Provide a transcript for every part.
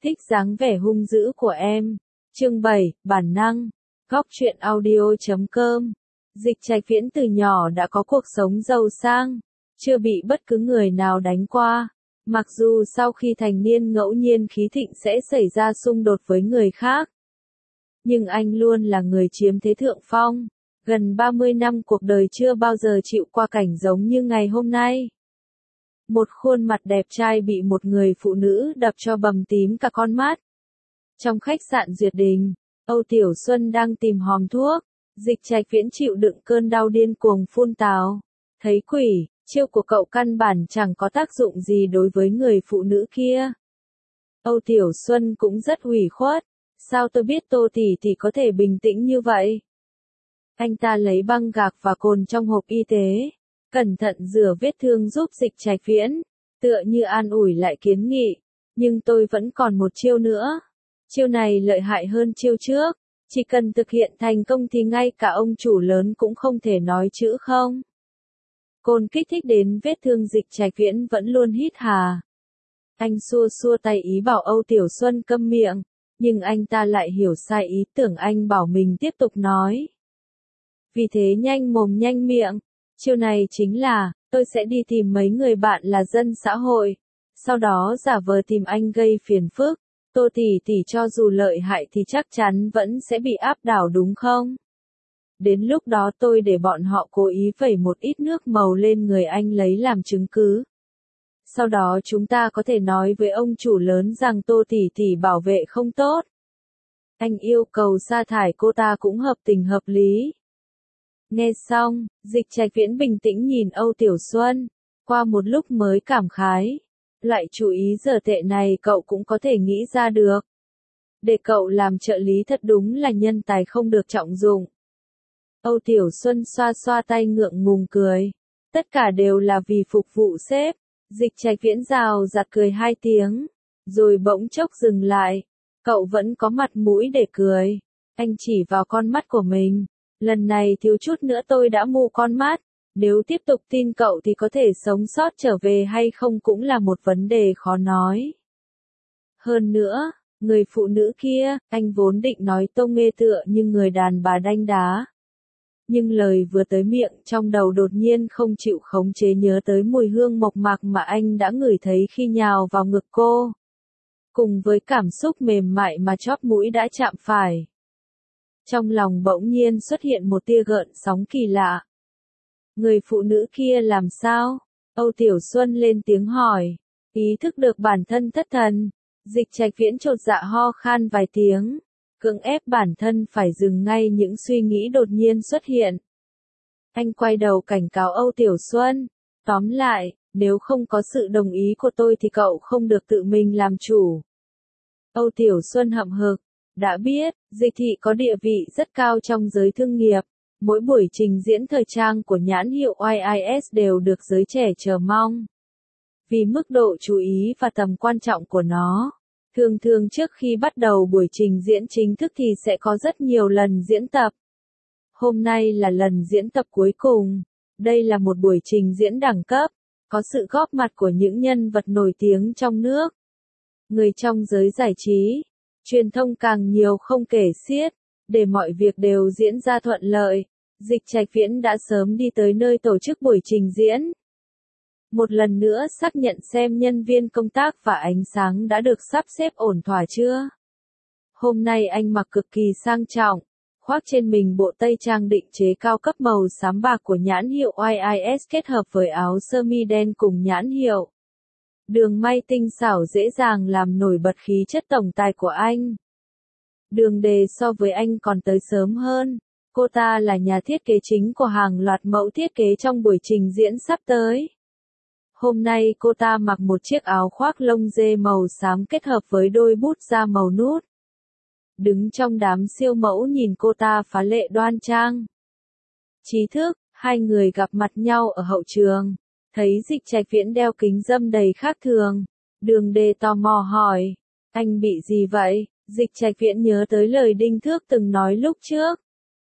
Thích dáng vẻ hung dữ của em. Chương 7, bản năng. Góc truyện audio.com. Dịch Trạch Viễn từ nhỏ đã có cuộc sống giàu sang, chưa bị bất cứ người nào đánh qua. Mặc dù sau khi thành niên ngẫu nhiên khí thịnh sẽ xảy ra xung đột với người khác, nhưng anh luôn là người chiếm thế thượng phong. Gần 30 năm cuộc đời chưa bao giờ chịu qua cảnh giống như ngày hôm nay. Một khuôn mặt đẹp trai bị một người phụ nữ đập cho bầm tím cả con mắt. Trong khách sạn Duyệt Đình, Âu Tiểu Xuân đang tìm hòm thuốc. Dịch Trạch Viễn chịu đựng cơn đau điên cuồng phun tào. Thấy quỷ, chiêu của cậu căn bản chẳng có tác dụng gì đối với người phụ nữ kia. Âu Tiểu Xuân cũng rất ủy khuất. Sao tôi biết Tô tỷ tỷ có thể bình tĩnh như vậy? Anh ta lấy băng gạc và cồn trong hộp y tế, cẩn thận rửa vết thương giúp Dịch Trạch Viễn, tựa như an ủi lại kiến nghị. Nhưng tôi vẫn còn một chiêu nữa. Chiêu này lợi hại hơn chiêu trước. Chỉ cần thực hiện thành công thì ngay cả ông chủ lớn cũng không thể nói chữ không. Cồn kích thích đến vết thương. Dịch Trạch Viễn vẫn luôn hít hà. Anh xua xua tay ý bảo Âu Tiểu Xuân câm miệng, nhưng anh ta lại hiểu sai ý tưởng anh bảo mình tiếp tục nói. Vì thế nhanh mồm nhanh miệng, chiêu này chính là, tôi sẽ đi tìm mấy người bạn là dân xã hội, sau đó giả vờ tìm anh gây phiền phức. Tô tỷ tỷ cho dù lợi hại thì chắc chắn vẫn sẽ bị áp đảo đúng không? Đến lúc đó tôi để bọn họ cố ý vẩy một ít nước màu lên người anh lấy làm chứng cứ. Sau đó chúng ta có thể nói với ông chủ lớn rằng Tô tỷ tỷ bảo vệ không tốt. Anh yêu cầu sa thải cô ta cũng hợp tình hợp lý. Nghe xong, Dịch Trạch Viễn bình tĩnh nhìn Âu Tiểu Xuân, qua một lúc mới cảm khái. Loại chủ ý dở tệ này cậu cũng có thể nghĩ ra được. Để cậu làm trợ lý thật đúng là nhân tài không được trọng dụng. Âu Tiểu Xuân xoa xoa tay ngượng ngùng cười. Tất cả đều là vì phục vụ sếp. Dịch Trạch Viễn rào rạt cười 2 tiếng, rồi bỗng chốc dừng lại. Cậu vẫn có mặt mũi để cười. Anh chỉ vào con mắt của mình. Lần này thiếu chút nữa tôi đã mù con mắt. Nếu tiếp tục tin cậu thì có thể sống sót trở về hay không cũng là một vấn đề khó nói. Hơn nữa, người phụ nữ kia, anh vốn định nói tông mê tựa như người đàn bà đanh đá. Nhưng lời vừa tới miệng trong đầu đột nhiên không chịu khống chế nhớ tới mùi hương mộc mạc mà anh đã ngửi thấy khi nhào vào ngực cô. Cùng với cảm xúc mềm mại mà chóp mũi đã chạm phải. Trong lòng bỗng nhiên xuất hiện một tia gợn sóng kỳ lạ. Người phụ nữ kia làm sao? Âu Tiểu Xuân lên tiếng hỏi. Ý thức được bản thân thất thần, Dịch Trạch Viễn chột dạ ho khan vài tiếng, cưỡng ép bản thân phải dừng ngay những suy nghĩ đột nhiên xuất hiện. Anh quay đầu cảnh cáo Âu Tiểu Xuân. Tóm lại, nếu không có sự đồng ý của tôi thì cậu không được tự mình làm chủ. Âu Tiểu Xuân hậm hực. Đã biết, Dịch thị có địa vị rất cao trong giới thương nghiệp. Mỗi buổi trình diễn thời trang của nhãn hiệu YIS đều được giới trẻ chờ mong. Vì mức độ chú ý và tầm quan trọng của nó, thường thường trước khi bắt đầu buổi trình diễn chính thức thì sẽ có rất nhiều lần diễn tập. Hôm nay là lần diễn tập cuối cùng. Đây là một buổi trình diễn đẳng cấp, có sự góp mặt của những nhân vật nổi tiếng trong nước. Người trong giới giải trí, truyền thông càng nhiều không kể xiết, để mọi việc đều diễn ra thuận lợi. Dịch Trạch Viễn đã sớm đi tới nơi tổ chức buổi trình diễn. Một lần nữa xác nhận xem nhân viên công tác và ánh sáng đã được sắp xếp ổn thỏa chưa. Hôm nay anh mặc cực kỳ sang trọng, khoác trên mình bộ tây trang định chế cao cấp màu xám bạc của nhãn hiệu YIS kết hợp với áo sơ mi đen cùng nhãn hiệu. Đường may tinh xảo dễ dàng làm nổi bật khí chất tổng tài của anh. Đường Đề so với anh còn tới sớm hơn. Cô ta là nhà thiết kế chính của hàng loạt mẫu thiết kế trong buổi trình diễn sắp tới. Hôm nay cô ta mặc một chiếc áo khoác lông dê màu xám kết hợp với đôi bút da màu nút. Đứng trong đám siêu mẫu nhìn cô ta phá lệ đoan trang. Trí thức, hai người gặp mặt nhau ở hậu trường. Thấy Dịch Trạch Viễn đeo kính râm đầy khác thường. Đường Đề tò mò hỏi. Anh bị gì vậy? Dịch Trạch Viễn nhớ tới lời Đinh Thước từng nói lúc trước.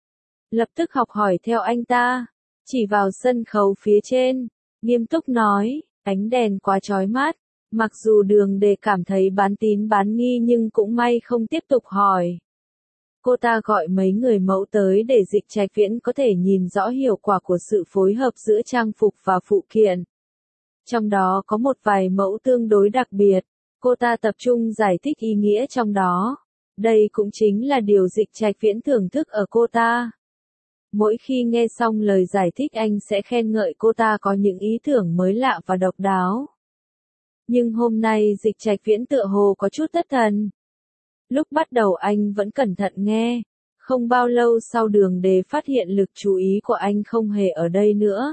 Lập tức học hỏi theo anh ta. Chỉ vào sân khấu phía trên. Nghiêm túc nói. Ánh đèn quá chói mắt. Mặc dù Đường Đề cảm thấy bán tín bán nghi nhưng cũng may không tiếp tục hỏi. Cô ta gọi mấy người mẫu tới để Dịch Trạch Viễn có thể nhìn rõ hiệu quả của sự phối hợp giữa trang phục và phụ kiện. Trong đó có một vài mẫu tương đối đặc biệt, cô ta tập trung giải thích ý nghĩa trong đó. Đây cũng chính là điều Dịch Trạch Viễn thưởng thức ở cô ta. Mỗi khi nghe xong lời giải thích anh sẽ khen ngợi cô ta có những ý tưởng mới lạ và độc đáo. Nhưng hôm nay Dịch Trạch Viễn tựa hồ có chút thất thần. Lúc bắt đầu anh vẫn cẩn thận nghe, không bao lâu sau Đường Đề phát hiện lực chú ý của anh không hề ở đây nữa.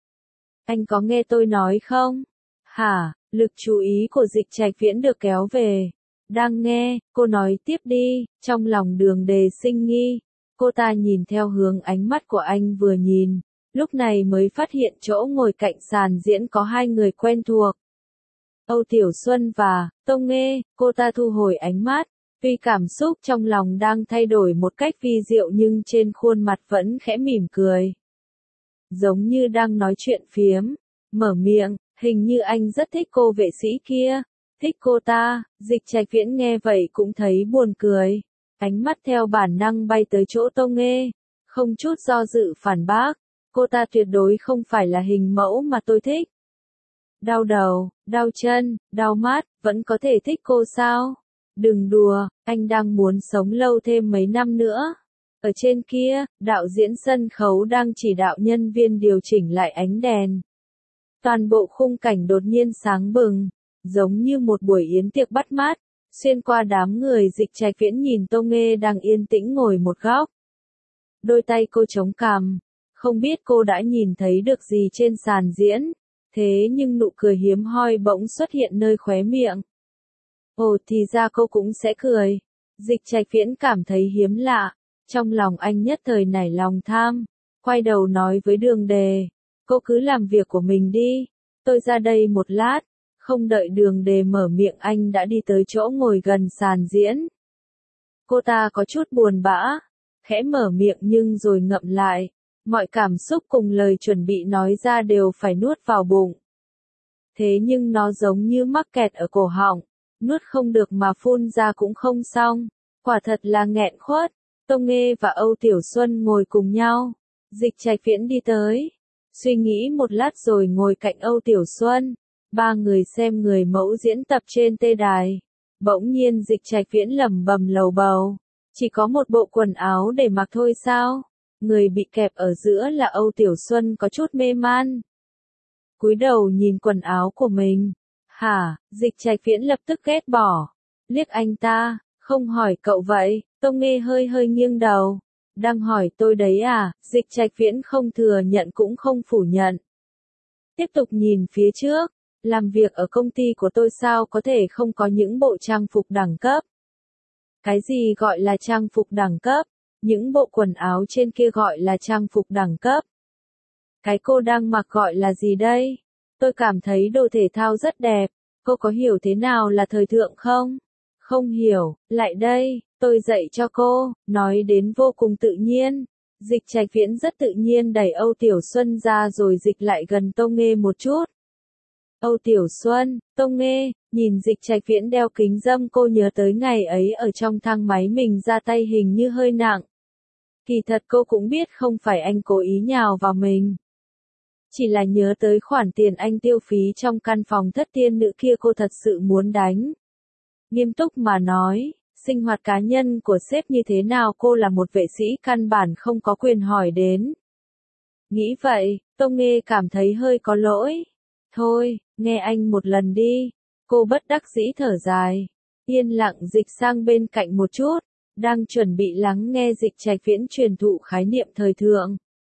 Anh có nghe tôi nói không? Hả? Lực chú ý của Dịch Trạch Viễn được kéo về. Đang nghe, cô nói tiếp đi, trong lòng Đường Đề sinh nghi. Cô ta nhìn theo hướng ánh mắt của anh vừa nhìn, lúc này mới phát hiện chỗ ngồi cạnh sàn diễn có hai người quen thuộc. Âu Tiểu Xuân và Tông Nghê. Cô ta thu hồi ánh mắt, tuy cảm xúc trong lòng đang thay đổi một cách vi diệu nhưng trên khuôn mặt vẫn khẽ mỉm cười. Giống như đang nói chuyện phiếm, mở miệng, hình như anh rất thích cô vệ sĩ kia. Thích cô ta. Dịch Trạch Viễn nghe vậy cũng thấy buồn cười. Ánh mắt theo bản năng bay tới chỗ Tông Nghê, không chút do dự phản bác. Cô ta tuyệt đối không phải là hình mẫu mà tôi thích. Đau đầu, đau chân, đau mắt, vẫn có thể thích cô sao? Đừng đùa, anh đang muốn sống lâu thêm mấy năm nữa. Ở trên kia, đạo diễn sân khấu đang chỉ đạo nhân viên điều chỉnh lại ánh đèn. Toàn bộ khung cảnh đột nhiên sáng bừng, giống như một buổi yến tiệc bắt mắt. Xuyên qua đám người, Dịch Trạch Viễn nhìn Tông Nghê đang yên tĩnh ngồi một góc. Đôi tay cô chống cằm, không biết cô đã nhìn thấy được gì trên sàn diễn, thế nhưng nụ cười hiếm hoi bỗng xuất hiện nơi khóe miệng. Ồ, thì ra cô cũng sẽ cười. Dịch Trạch Viễn cảm thấy hiếm lạ, trong lòng anh nhất thời nảy lòng tham, quay đầu nói với Đường Đề, cô cứ làm việc của mình đi, tôi ra đây một lát. Không đợi Đường Đề mở miệng anh đã đi tới chỗ ngồi gần sàn diễn. Cô ta có chút buồn bã, khẽ mở miệng nhưng rồi ngậm lại, mọi cảm xúc cùng lời chuẩn bị nói ra đều phải nuốt vào bụng. Thế nhưng nó giống như mắc kẹt ở cổ họng, nuốt không được mà phun ra cũng không xong, quả thật là nghẹn khuất. Tông Nghê và Âu Tiểu Xuân ngồi cùng nhau, Dịch Trạch Viễn đi tới, suy nghĩ một lát rồi ngồi cạnh Âu Tiểu Xuân. Ba người xem người mẫu diễn tập trên tê đài. Bỗng nhiên Dịch Trạch Viễn lẩm bẩm lầu bầu. Chỉ có một bộ quần áo để mặc thôi sao? Người bị kẹp ở giữa là Âu Tiểu Xuân có chút mê man. Cúi đầu nhìn quần áo của mình. Hả? Dịch Trạch Viễn lập tức ghét bỏ. Liếc anh ta, không hỏi cậu vậy. Tông Nghê hơi hơi nghiêng đầu. Đang hỏi tôi đấy à? Dịch Trạch Viễn không thừa nhận cũng không phủ nhận. Tiếp tục nhìn phía trước. Làm việc ở công ty của tôi sao có thể không có những bộ trang phục đẳng cấp? Cái gì gọi là trang phục đẳng cấp? Những bộ quần áo trên kia gọi là trang phục đẳng cấp. Cái cô đang mặc gọi là gì đây? Tôi cảm thấy đồ thể thao rất đẹp, cô có hiểu thế nào là thời thượng không? Không hiểu, lại đây, tôi dạy cho cô, nói đến vô cùng tự nhiên. Dịch Trạch Viễn rất tự nhiên đẩy Âu Tiểu Xuân ra rồi dịch lại gần Tông Nghê một chút. Âu Tiểu Xuân, Tông Nghê, nhìn Dịch Trạch Viễn đeo kính râm cô nhớ tới ngày ấy ở trong thang máy mình ra tay hình như hơi nặng. Kỳ thật cô cũng biết không phải anh cố ý nhào vào mình. Chỉ là nhớ tới khoản tiền anh tiêu phí trong căn phòng thất tiên nữ kia cô thật sự muốn đánh. Nghiêm túc mà nói, sinh hoạt cá nhân của sếp như thế nào cô là một vệ sĩ căn bản không có quyền hỏi đến. Nghĩ vậy, Tông Nghê cảm thấy hơi có lỗi. Thôi, nghe anh một lần đi. Cô bất đắc dĩ thở dài. Yên lặng dịch sang bên cạnh một chút. Đang chuẩn bị lắng nghe Dịch Trạch Viễn truyền thụ khái niệm thời thượng.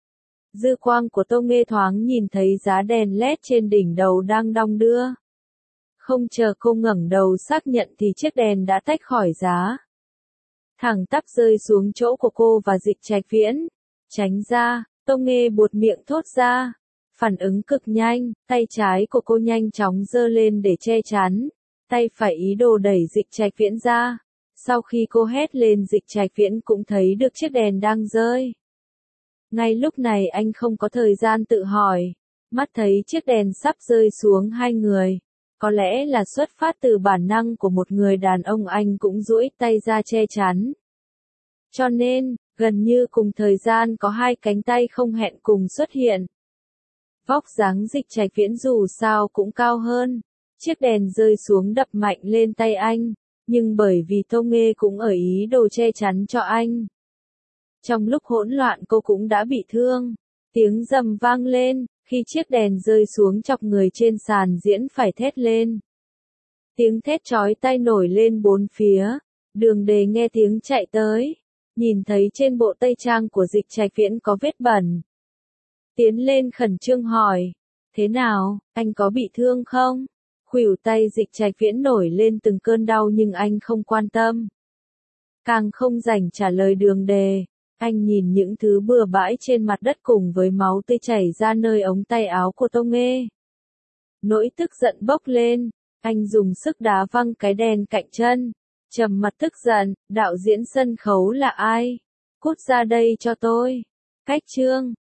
Dư quang của Tông Nghê thoáng nhìn thấy giá đèn LED trên đỉnh đầu đang đong đưa. Không chờ cô ngẩng đầu xác nhận thì chiếc đèn đã tách khỏi giá. Thẳng tắp rơi xuống chỗ của cô và Dịch Trạch Viễn. Tránh ra, Tông Nghê buột miệng thốt ra. Phản ứng cực nhanh, tay trái của cô nhanh chóng giơ lên để che chắn. Tay phải ý đồ đẩy Dịch Trạch Viễn ra. Sau khi cô hét lên Dịch Trạch Viễn cũng thấy được chiếc đèn đang rơi. Ngay lúc này anh không có thời gian tự hỏi. Mắt thấy chiếc đèn sắp rơi xuống hai người. Có lẽ là xuất phát từ bản năng của một người đàn ông, anh cũng duỗi tay ra che chắn. Cho nên, gần như cùng thời gian có hai cánh tay không hẹn cùng xuất hiện. Vóc dáng Dịch Trạch Viễn dù sao cũng cao hơn. Chiếc đèn rơi xuống đập mạnh lên tay anh, nhưng bởi vì Tô Nghê cũng ở ý đồ che chắn cho anh. Trong lúc hỗn loạn cô cũng đã bị thương. Tiếng rầm vang lên, khi chiếc đèn rơi xuống chọc người trên sàn diễn phải thét lên. Tiếng thét chói tai nổi lên bốn phía. Đường Đề nghe tiếng chạy tới, nhìn thấy trên bộ tây trang của Dịch Trạch Viễn có vết bẩn. Tiến lên khẩn trương hỏi, thế nào, anh có bị thương không? Khuỷu tay Dịch Trạch Viễn nổi lên từng cơn đau nhưng anh không quan tâm. Càng không rảnh trả lời Đường Đề, anh nhìn những thứ bừa bãi trên mặt đất cùng với máu tươi chảy ra nơi ống tay áo của Tô Nghê. Nỗi tức giận bốc lên, anh dùng sức đá văng cái đèn cạnh chân, trầm mặt tức giận, đạo diễn sân khấu là ai? Cút ra đây cho tôi. Cách chương